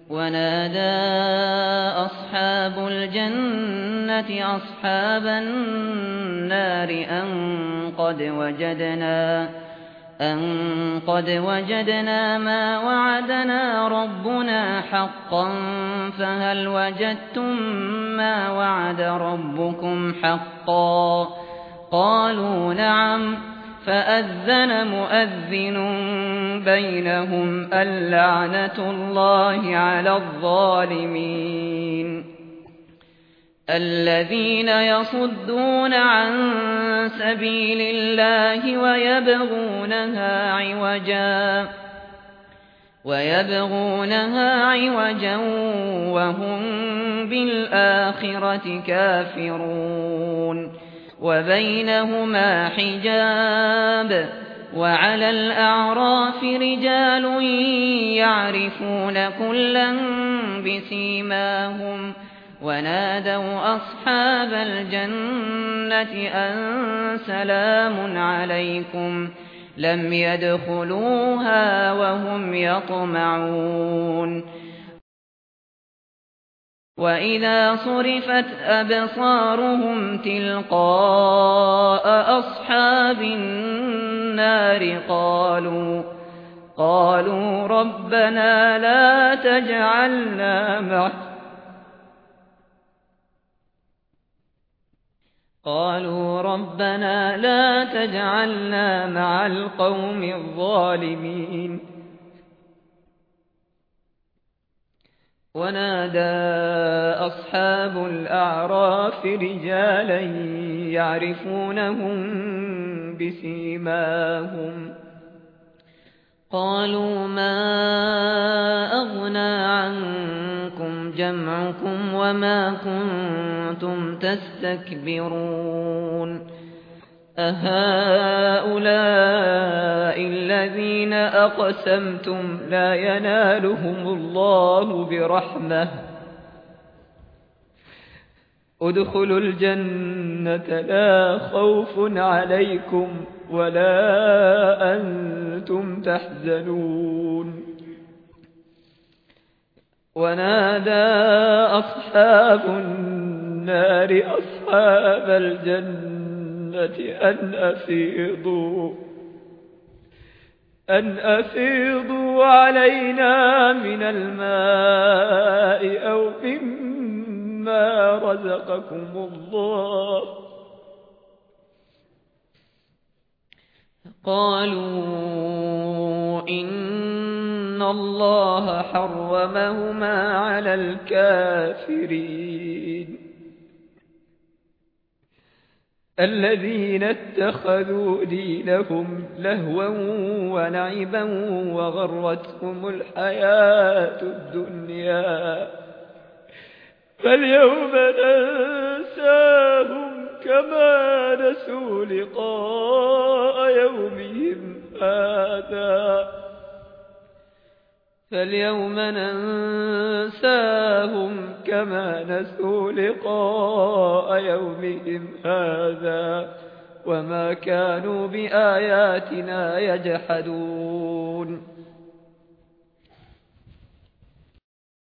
ونادى أصحاب الجنة أصحاب النار أن قد وجدنا ما وعدنا ربنا حقا فهل وجدتم ما وعد ربكم حقا قالوا نعم فأذن مؤذن بينهم اللعنة الله على الظالمين الذين يصدون عن سبيل الله ويبغونها عوجا وهم بالآخرة كافرون وبينهما حجاب وعلى الأعراف رجال يعرفون كلا بسيماهم ونادوا أصحاب الجنة أن سلام عليكم لم يدخلوها وهم يطمعون وإذا صرفت أبصارهم تلقاء أصحاب النار قالوا ربنا لا تجعلنا مع القوم الظالمين ونادى أصحاب الأعراف رجالا يعرفونهم بسيماهم قالوا ما أغنى عنكم جمعكم وما كنتم تستكبرون أهؤلاء الذين أقسمتم لا ينالهم الله برحمة ادخلوا الجنة لا خوف عليكم ولا أنتم تحزنون ونادى أصحاب النار أصحاب الجنة أن أفيضوا علينا من الماء أو مما رزقكم الله قالوا إن الله حرمهما على الكافرين الذين اتخذوا دينهم لهوا ولعبا وغرتهم الحياة الدنيا فاليوم ننساهم كما نسوا لقاء يومهم هذا وما كانوا بآياتنا يجحدون